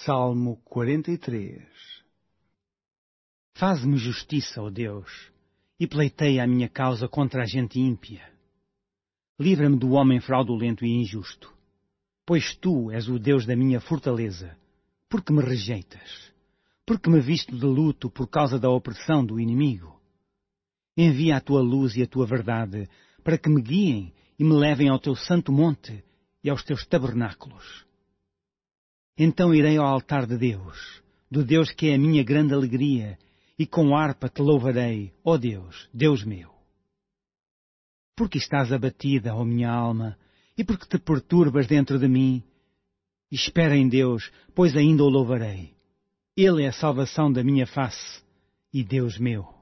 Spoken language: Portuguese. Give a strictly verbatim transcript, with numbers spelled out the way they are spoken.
Salmo quarenta e três. Faze-me justiça, ó Deus, e pleiteia a minha causa contra a gente ímpia. Livra-me do homem fraudulento e injusto, pois Tu és o Deus da minha fortaleza. Por que me rejeitas? Por que me visto de luto por causa da opressão do inimigo? Envia a Tua luz e a Tua verdade, para que me guiem e me levem ao Teu santo monte e aos Teus tabernáculos. Então irei ao altar de Deus, do Deus que é a minha grande alegria, e com harpa te louvarei, ó Deus, Deus meu. Porque estás abatida, ó minha alma, e porque te perturbas dentro de mim? Espera em Deus, pois ainda o louvarei. Ele é a salvação da minha face, e Deus meu.